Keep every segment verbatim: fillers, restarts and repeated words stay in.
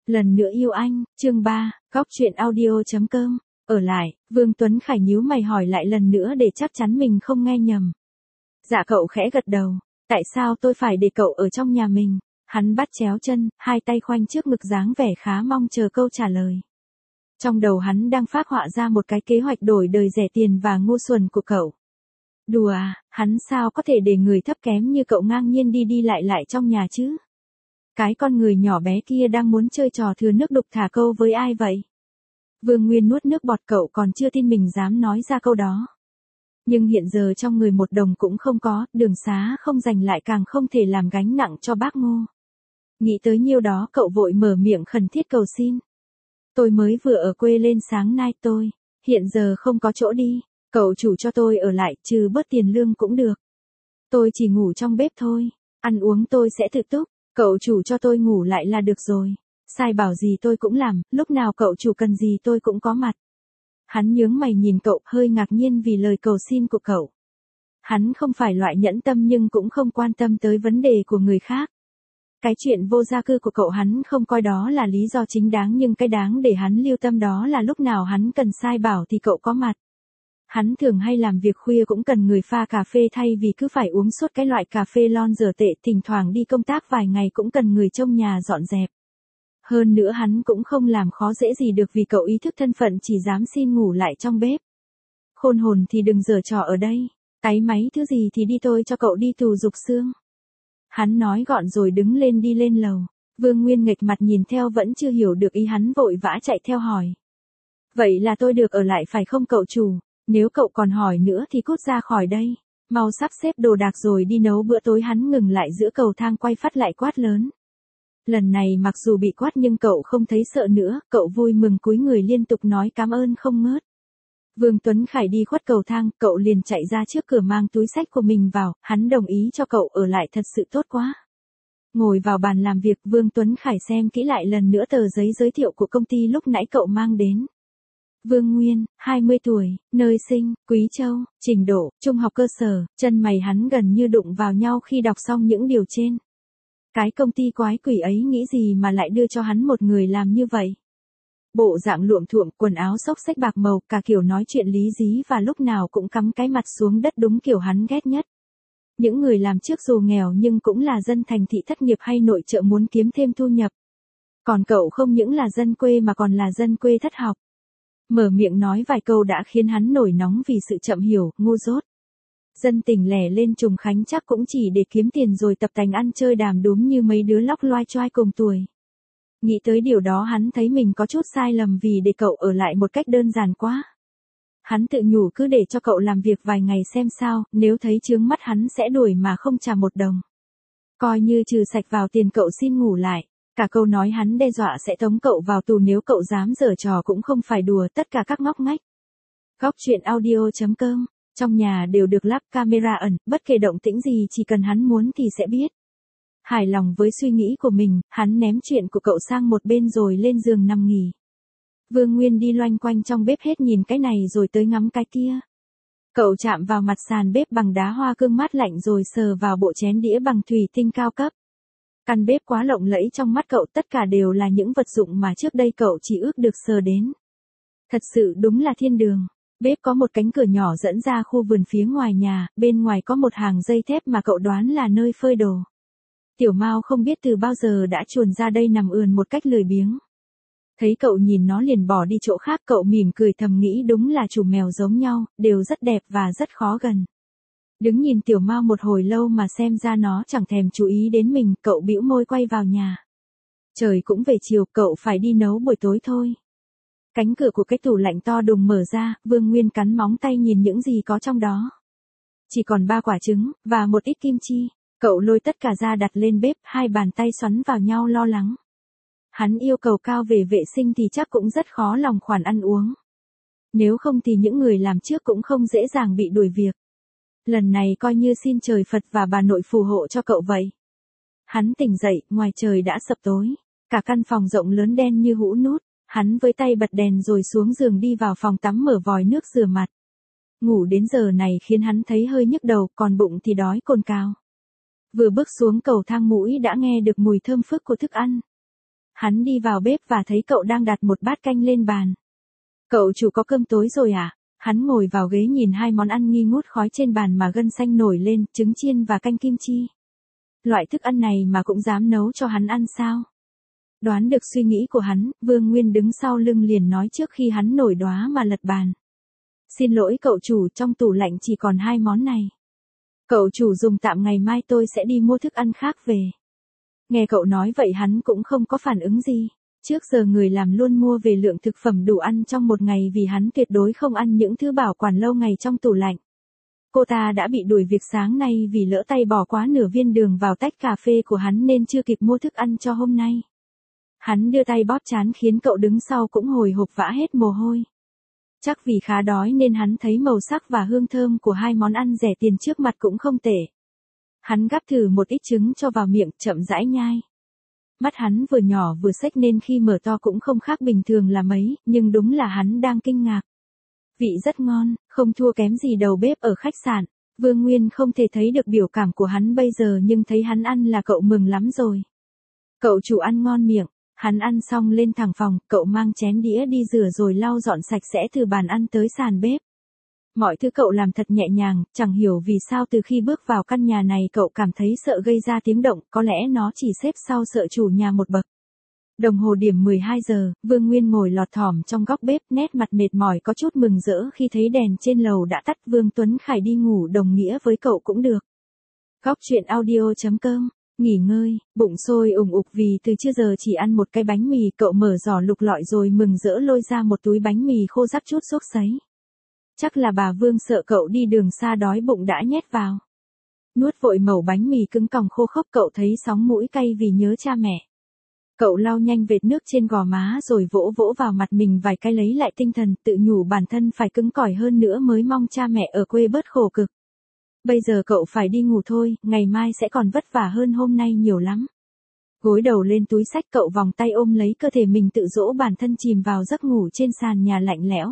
Lần nữa yêu anh, chương ba, góc truyện audio.com, ở lại, Vương Tuấn Khải nhíu mày hỏi lại lần nữa để chắc chắn mình không nghe nhầm. Dạ cậu khẽ gật đầu, tại sao tôi phải để cậu ở trong nhà mình? Hắn bắt chéo chân, hai tay khoanh trước ngực dáng vẻ khá mong chờ câu trả lời. Trong đầu hắn đang phác họa ra một cái kế hoạch đổi đời rẻ tiền và ngu xuẩn của cậu. Đùa à, hắn sao có thể để người thấp kém như cậu ngang nhiên đi đi lại lại trong nhà chứ? Cái con người nhỏ bé kia đang muốn chơi trò thừa nước đục thả câu với ai vậy? Vương Nguyên nuốt nước bọt, cậu còn chưa tin mình dám nói ra câu đó. Nhưng hiện giờ trong người một đồng cũng không có, đường xá không dành lại càng không thể làm gánh nặng cho bác Ngô. Nghĩ tới nhiêu đó cậu vội mở miệng khẩn thiết cầu xin. Tôi mới vừa ở quê lên sáng nay tôi, hiện giờ không có chỗ đi, cậu chủ cho tôi ở lại trừ bớt tiền lương cũng được. Tôi chỉ ngủ trong bếp thôi, ăn uống tôi sẽ tự túc, cậu chủ cho tôi ngủ lại là được rồi. Sai bảo gì tôi cũng làm, lúc nào cậu chủ cần gì tôi cũng có mặt. Hắn nhướng mày nhìn cậu, hơi ngạc nhiên vì lời cầu xin của cậu. Hắn không phải loại nhẫn tâm nhưng cũng không quan tâm tới vấn đề của người khác. Cái chuyện vô gia cư của cậu hắn không coi đó là lý do chính đáng, nhưng cái đáng để hắn lưu tâm đó là lúc nào hắn cần sai bảo thì cậu có mặt. Hắn thường hay làm việc khuya cũng cần người pha cà phê thay vì cứ phải uống suốt cái loại cà phê lon dở tệ, thỉnh thoảng đi công tác vài ngày cũng cần người trông nhà dọn dẹp. Hơn nữa hắn cũng không làm khó dễ gì được vì cậu ý thức thân phận chỉ dám xin ngủ lại trong bếp. Khôn hồn thì đừng giở trò ở đây, táy máy thứ gì thì đi tôi cho cậu đi tù dục xương. Hắn nói gọn rồi đứng lên đi lên lầu. Vương Nguyên nghệch mặt nhìn theo vẫn chưa hiểu được ý hắn, vội vã chạy theo hỏi. Vậy là tôi được ở lại phải không cậu chủ? Nếu cậu còn hỏi nữa thì cút ra khỏi đây. Mau sắp xếp đồ đạc rồi đi nấu bữa tối. Hắn ngừng lại giữa cầu thang quay phát lại quát lớn. Lần này mặc dù bị quát nhưng cậu không thấy sợ nữa, cậu vui mừng cúi người liên tục nói cảm ơn không ngớt. Vương Tuấn Khải đi khuất cầu thang, cậu liền chạy ra trước cửa mang túi xách của mình vào, hắn đồng ý cho cậu ở lại thật sự tốt quá. Ngồi vào bàn làm việc, Vương Tuấn Khải xem kỹ lại lần nữa tờ giấy giới thiệu của công ty lúc nãy cậu mang đến. Vương Nguyên, hai mươi tuổi, nơi sinh, Quý Châu, trình độ, trung học cơ sở, chân mày hắn gần như đụng vào nhau khi đọc xong những điều trên. Cái công ty quái quỷ ấy nghĩ gì mà lại đưa cho hắn một người làm như vậy? Bộ dạng luộm thuộm, quần áo xốc xếch bạc màu, cả kiểu nói chuyện lý dí và lúc nào cũng cắm cái mặt xuống đất, đúng kiểu hắn ghét nhất. Những người làm trước dù nghèo nhưng cũng là dân thành thị thất nghiệp hay nội trợ muốn kiếm thêm thu nhập. Còn cậu không những là dân quê mà còn là dân quê thất học. Mở miệng nói vài câu đã khiến hắn nổi nóng vì sự chậm hiểu, ngu dốt. Dân tỉnh lẻ lên Trùng Khánh chắc cũng chỉ để kiếm tiền rồi tập tành ăn chơi đàm đúm như mấy đứa lóc loai choai cùng tuổi. Nghĩ tới điều đó hắn thấy mình có chút sai lầm vì để cậu ở lại một cách đơn giản quá. Hắn tự nhủ cứ để cho cậu làm việc vài ngày xem sao, nếu thấy chướng mắt hắn sẽ đuổi mà không trả một đồng. Coi như trừ sạch vào tiền cậu xin ngủ lại. Cả câu nói hắn đe dọa sẽ tống cậu vào tù nếu cậu dám giở trò cũng không phải đùa, tất cả các ngóc ngách. Góc truyện audio.com, trong nhà đều được lắp camera ẩn, bất kể động tĩnh gì chỉ cần hắn muốn thì sẽ biết. Hài lòng với suy nghĩ của mình, hắn ném chuyện của cậu sang một bên rồi lên giường nằm nghỉ. Vương Nguyên đi loanh quanh trong bếp hết nhìn cái này rồi tới ngắm cái kia. Cậu chạm vào mặt sàn bếp bằng đá hoa cương mát lạnh rồi sờ vào bộ chén đĩa bằng thủy tinh cao cấp. Căn bếp quá lộng lẫy trong mắt cậu, tất cả đều là những vật dụng mà trước đây cậu chỉ ước được sờ đến. Thật sự đúng là thiên đường. Bếp có một cánh cửa nhỏ dẫn ra khu vườn phía ngoài nhà, bên ngoài có một hàng dây thép mà cậu đoán là nơi phơi đồ. Tiểu Mao không biết từ bao giờ đã chuồn ra đây nằm ườn một cách lười biếng. Thấy cậu nhìn nó liền bỏ đi chỗ khác, cậu mỉm cười thầm nghĩ đúng là chủ mèo giống nhau, đều rất đẹp và rất khó gần. Đứng nhìn Tiểu Mao một hồi lâu mà xem ra nó chẳng thèm chú ý đến mình, cậu bĩu môi quay vào nhà. Trời cũng về chiều, cậu phải đi nấu buổi tối thôi. Cánh cửa của cái tủ lạnh to đùng mở ra, Vương Nguyên cắn móng tay nhìn những gì có trong đó. Chỉ còn ba quả trứng, và một ít kim chi. Cậu lôi tất cả ra đặt lên bếp, hai bàn tay xoắn vào nhau lo lắng. Hắn yêu cầu cao về vệ sinh thì chắc cũng rất khó lòng khoản ăn uống. Nếu không thì những người làm trước cũng không dễ dàng bị đuổi việc. Lần này coi như xin trời Phật và bà nội phù hộ cho cậu vậy. Hắn tỉnh dậy, ngoài trời đã sập tối. Cả căn phòng rộng lớn đen như hũ nút. Hắn với tay bật đèn rồi xuống giường đi vào phòng tắm mở vòi nước rửa mặt. Ngủ đến giờ này khiến hắn thấy hơi nhức đầu, còn bụng thì đói cồn cào. Vừa bước xuống cầu thang mũi đã nghe được mùi thơm phức của thức ăn. Hắn đi vào bếp và thấy cậu đang đặt một bát canh lên bàn. Cậu chủ có cơm tối rồi à? Hắn ngồi vào ghế nhìn hai món ăn nghi ngút khói trên bàn mà gân xanh nổi lên, trứng chiên và canh kim chi. Loại thức ăn này mà cũng dám nấu cho hắn ăn sao? Đoán được suy nghĩ của hắn, Vương Nguyên đứng sau lưng liền nói trước khi hắn nổi đoá mà lật bàn. Xin lỗi cậu chủ, trong tủ lạnh chỉ còn hai món này. Cậu chủ dùng tạm, ngày mai tôi sẽ đi mua thức ăn khác về. Nghe cậu nói vậy hắn cũng không có phản ứng gì. Trước giờ người làm luôn mua về lượng thực phẩm đủ ăn trong một ngày vì hắn tuyệt đối không ăn những thứ bảo quản lâu ngày trong tủ lạnh. Cô ta đã bị đuổi việc sáng nay vì lỡ tay bỏ quá nửa viên đường vào tách cà phê của hắn nên chưa kịp mua thức ăn cho hôm nay. Hắn đưa tay bóp trán khiến cậu đứng sau cũng hồi hộp vã hết mồ hôi. Chắc vì khá đói nên hắn thấy màu sắc và hương thơm của hai món ăn rẻ tiền trước mặt cũng không tệ. Hắn gắp thử một ít trứng cho vào miệng, chậm rãi nhai. Mắt hắn vừa nhỏ vừa xếch nên khi mở to cũng không khác bình thường là mấy, nhưng đúng là hắn đang kinh ngạc. Vị rất ngon, không thua kém gì đầu bếp ở khách sạn. Vương Nguyên không thể thấy được biểu cảm của hắn bây giờ nhưng thấy hắn ăn là cậu mừng lắm rồi. Cậu chủ ăn ngon miệng. Hắn ăn xong lên thẳng phòng, cậu mang chén đĩa đi rửa rồi lau dọn sạch sẽ từ bàn ăn tới sàn bếp. Mọi thứ cậu làm thật nhẹ nhàng, chẳng hiểu vì sao từ khi bước vào căn nhà này cậu cảm thấy sợ gây ra tiếng động, có lẽ nó chỉ xếp sau sợ chủ nhà một bậc. Đồng hồ điểm mười hai giờ, Vương Nguyên ngồi lọt thỏm trong góc bếp, nét mặt mệt mỏi có chút mừng rỡ khi thấy đèn trên lầu đã tắt. Vương Tuấn Khải đi ngủ đồng nghĩa với cậu cũng được. Góc chuyện audio chấm com. Nghỉ ngơi, bụng sôi ủng ục vì từ chưa giờ chỉ ăn một cái bánh mì, cậu mở giỏ lục lọi rồi mừng rỡ lôi ra một túi bánh mì khô rắc chút xốp sấy. Chắc là bà Vương sợ cậu đi đường xa đói bụng đã nhét vào. Nuốt vội mẩu bánh mì cứng còng khô khốc, cậu thấy sóng mũi cay vì nhớ cha mẹ. Cậu lau nhanh vệt nước trên gò má rồi vỗ vỗ vào mặt mình vài cái lấy lại tinh thần, tự nhủ bản thân phải cứng cỏi hơn nữa mới mong cha mẹ ở quê bớt khổ cực. Bây giờ cậu phải đi ngủ thôi, ngày mai sẽ còn vất vả hơn hôm nay nhiều lắm. Gối đầu lên túi xách, cậu vòng tay ôm lấy cơ thể mình tự dỗ bản thân chìm vào giấc ngủ trên sàn nhà lạnh lẽo.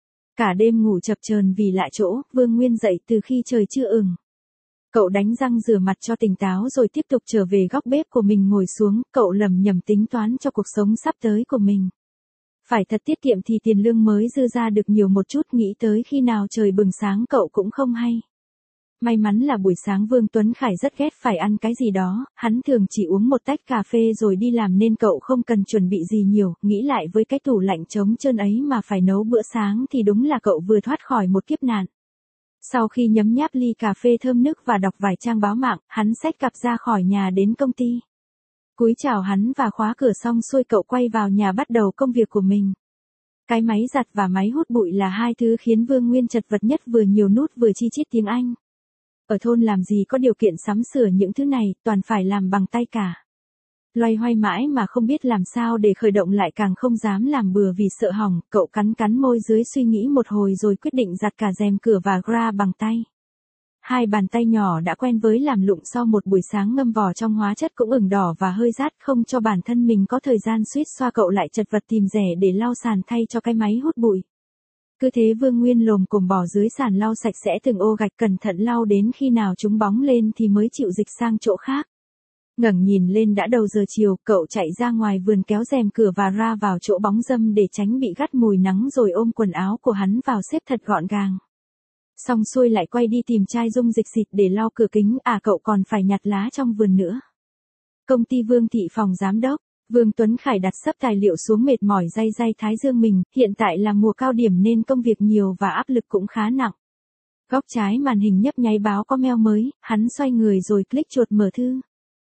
Cả đêm ngủ chập chờn vì lạ chỗ, Vương Nguyên dậy từ khi trời chưa ửng. Cậu đánh răng rửa mặt cho tỉnh táo rồi tiếp tục trở về góc bếp của mình ngồi xuống, cậu lầm nhầm tính toán cho cuộc sống sắp tới của mình. Phải thật tiết kiệm thì tiền lương mới dư ra được nhiều một chút, nghĩ tới khi nào trời bừng sáng cậu cũng không hay. May mắn là buổi sáng Vương Tuấn Khải rất ghét phải ăn cái gì đó, hắn thường chỉ uống một tách cà phê rồi đi làm nên cậu không cần chuẩn bị gì nhiều, nghĩ lại với cái tủ lạnh trống trơn ấy mà phải nấu bữa sáng thì đúng là cậu vừa thoát khỏi một kiếp nạn. Sau khi nhấm nháp ly cà phê thơm nức và đọc vài trang báo mạng, hắn xách cặp ra khỏi nhà đến công ty. Cúi chào hắn và khóa cửa xong xuôi cậu quay vào nhà bắt đầu công việc của mình. Cái máy giặt và máy hút bụi là hai thứ khiến Vương Nguyên chật vật nhất, vừa nhiều nút vừa chi chít tiếng Anh. Ở thôn làm gì có điều kiện sắm sửa những thứ này, toàn phải làm bằng tay cả. Loay hoay mãi mà không biết làm sao để khởi động lại, càng không dám làm bừa vì sợ hỏng, cậu cắn cắn môi dưới suy nghĩ một hồi rồi quyết định giặt cả rèm cửa và gra bằng tay. Hai bàn tay nhỏ đã quen với làm lụng sau một buổi sáng ngâm vỏ trong hóa chất cũng ửng đỏ và hơi rát, không cho bản thân mình có thời gian suýt xoa, cậu lại chật vật tìm rẻ để lau sàn thay cho cái máy hút bụi. Cứ thế Vương Nguyên lồm cồm bỏ dưới sàn lau sạch sẽ từng ô gạch, cẩn thận lau đến khi nào chúng bóng lên thì mới chịu dịch sang chỗ khác. Ngẩng nhìn lên đã đầu giờ chiều, cậu chạy ra ngoài vườn kéo rèm cửa và ra vào chỗ bóng râm để tránh bị gắt mùi nắng rồi ôm quần áo của hắn vào xếp thật gọn gàng. Xong xuôi lại quay đi tìm chai dung dịch xịt để lau cửa kính, à cậu còn phải nhặt lá trong vườn nữa. Công ty Vương Thị, phòng giám đốc. Vương Tuấn Khải đặt sấp tài liệu xuống, mệt mỏi day day thái dương mình, hiện tại là mùa cao điểm nên công việc nhiều và áp lực cũng khá nặng. Góc trái màn hình nhấp nháy báo có mail mới, hắn xoay người rồi click chuột mở thư.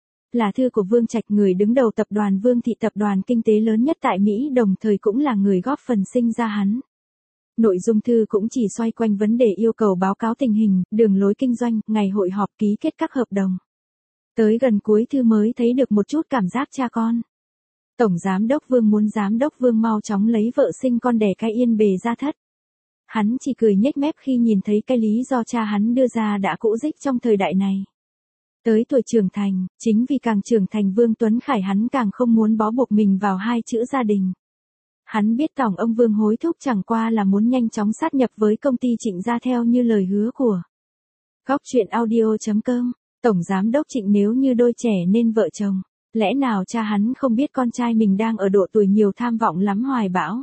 Là thư của Vương Trạch, người đứng đầu tập đoàn Vương Thị, tập đoàn kinh tế lớn nhất tại Mỹ, đồng thời cũng là người góp phần sinh ra hắn. Nội dung thư cũng chỉ xoay quanh vấn đề yêu cầu báo cáo tình hình, đường lối kinh doanh, ngày hội họp, ký kết các hợp đồng. Tới gần cuối thư mới thấy được một chút cảm giác cha con. Tổng giám đốc Vương muốn giám đốc Vương mau chóng lấy vợ sinh con đẻ cái yên bề ra thất. Hắn chỉ cười nhếch mép khi nhìn thấy cái lý do cha hắn đưa ra đã cũ rích trong thời đại này. Tới tuổi trưởng thành, chính vì càng trưởng thành Vương Tuấn Khải hắn càng không muốn bó buộc mình vào hai chữ gia đình. Hắn biết tổng ông Vương hối thúc chẳng qua là muốn nhanh chóng sát nhập với công ty Trịnh gia theo như lời hứa của. Góc chuyện audio chấm com. Tổng giám đốc Trịnh nếu như đôi trẻ nên vợ chồng. Lẽ nào cha hắn không biết con trai mình đang ở độ tuổi nhiều tham vọng lắm hoài bão?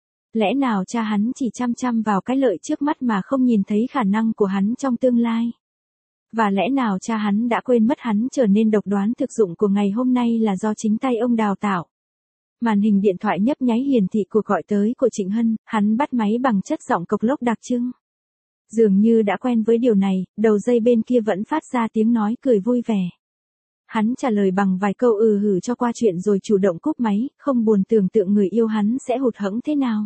Lẽ nào cha hắn chỉ chăm chăm vào cái lợi trước mắt mà không nhìn thấy khả năng của hắn trong tương lai? Và lẽ nào cha hắn đã quên mất hắn trở nên độc đoán thực dụng của ngày hôm nay là do chính tay ông đào tạo? Màn hình điện thoại nhấp nháy hiển thị cuộc gọi tới của Trịnh Hân, hắn bắt máy bằng chất giọng cộc lốc đặc trưng. Dường như đã quen với điều này, đầu dây bên kia vẫn phát ra tiếng nói cười vui vẻ. Hắn trả lời bằng vài câu ừ hử cho qua chuyện rồi chủ động cúp máy, không buồn tưởng tượng người yêu hắn sẽ hụt hẫng thế nào.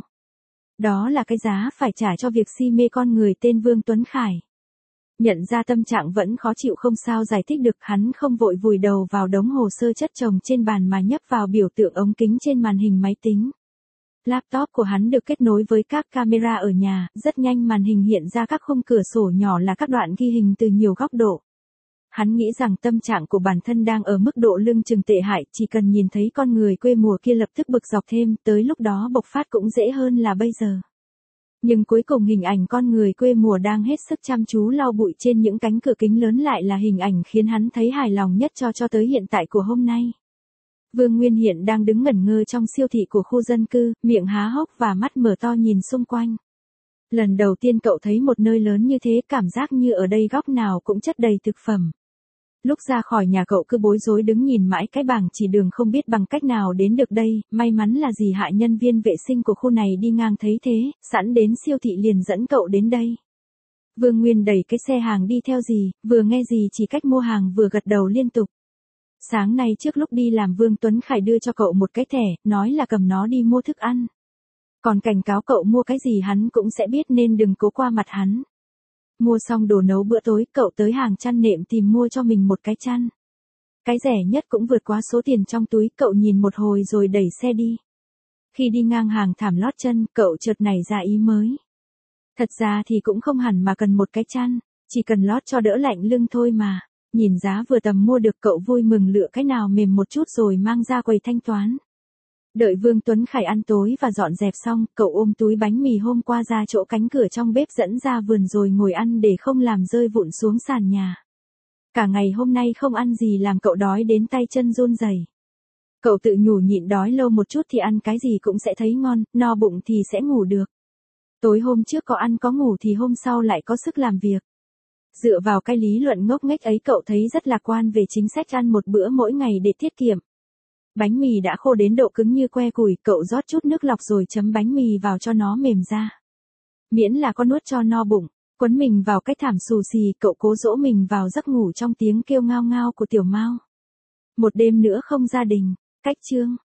Đó là cái giá phải trả cho việc si mê con người tên Vương Tuấn Khải. Nhận ra tâm trạng vẫn khó chịu không sao giải thích được, hắn không vội vùi đầu vào đống hồ sơ chất chồng trên bàn mà nhấp vào biểu tượng ống kính trên màn hình máy tính. Laptop của hắn được kết nối với các camera ở nhà, rất nhanh màn hình hiện ra các khung cửa sổ nhỏ là các đoạn ghi hình từ nhiều góc độ. Hắn nghĩ rằng tâm trạng của bản thân đang ở mức độ lưng chừng tệ hại, chỉ cần nhìn thấy con người quê mùa kia lập tức bực dọc thêm, tới lúc đó bộc phát cũng dễ hơn là bây giờ. Nhưng cuối cùng hình ảnh con người quê mùa đang hết sức chăm chú lau bụi trên những cánh cửa kính lớn lại là hình ảnh khiến hắn thấy hài lòng nhất cho cho tới hiện tại của hôm nay. Vương Nguyên hiện đang đứng ngẩn ngơ trong siêu thị của khu dân cư, miệng há hốc và mắt mở to nhìn xung quanh. Lần đầu tiên cậu thấy một nơi lớn như thế, cảm giác như ở đây góc nào cũng chất đầy thực phẩm. Lúc ra khỏi nhà cậu cứ bối rối đứng nhìn mãi cái bảng chỉ đường không biết bằng cách nào đến được đây, may mắn là dì Hạ nhân viên vệ sinh của khu này đi ngang thấy thế, sẵn đến siêu thị liền dẫn cậu đến đây. Vương Nguyên đẩy cái xe hàng đi theo dì, vừa nghe dì chỉ cách mua hàng vừa gật đầu liên tục. Sáng nay trước lúc đi làm Vương Tuấn Khải đưa cho cậu một cái thẻ, nói là cầm nó đi mua thức ăn. Còn cảnh cáo cậu mua cái gì hắn cũng sẽ biết nên đừng cố qua mặt hắn. Mua xong đồ nấu bữa tối, cậu tới hàng chăn nệm tìm mua cho mình một cái chăn. Cái rẻ nhất cũng vượt quá số tiền trong túi, cậu nhìn một hồi rồi đẩy xe đi. Khi đi ngang hàng thảm lót chân, cậu chợt nảy ra ý mới. Thật ra thì cũng không hẳn mà cần một cái chăn, chỉ cần lót cho đỡ lạnh lưng thôi mà. Nhìn giá vừa tầm mua được cậu vui mừng lựa cái nào mềm một chút rồi mang ra quầy thanh toán. Đợi Vương Tuấn Khải ăn tối và dọn dẹp xong, cậu ôm túi bánh mì hôm qua ra chỗ cánh cửa trong bếp dẫn ra vườn rồi ngồi ăn để không làm rơi vụn xuống sàn nhà. Cả ngày hôm nay không ăn gì làm cậu đói đến tay chân run rẩy. Cậu tự nhủ nhịn đói lâu một chút thì ăn cái gì cũng sẽ thấy ngon, no bụng thì sẽ ngủ được. Tối hôm trước có ăn có ngủ thì hôm sau lại có sức làm việc. Dựa vào cái lý luận ngốc nghếch ấy cậu thấy rất lạc quan về chính sách ăn một bữa mỗi ngày để tiết kiệm. Bánh mì đã khô đến độ cứng như que củi, cậu rót chút nước lọc rồi chấm bánh mì vào cho nó mềm ra. Miễn là có nuốt cho no bụng, quấn mình vào cái thảm xù xì, cậu cố dỗ mình vào giấc ngủ trong tiếng kêu ngao ngao của tiểu Mao. Một đêm nữa không gia đình, cách chương.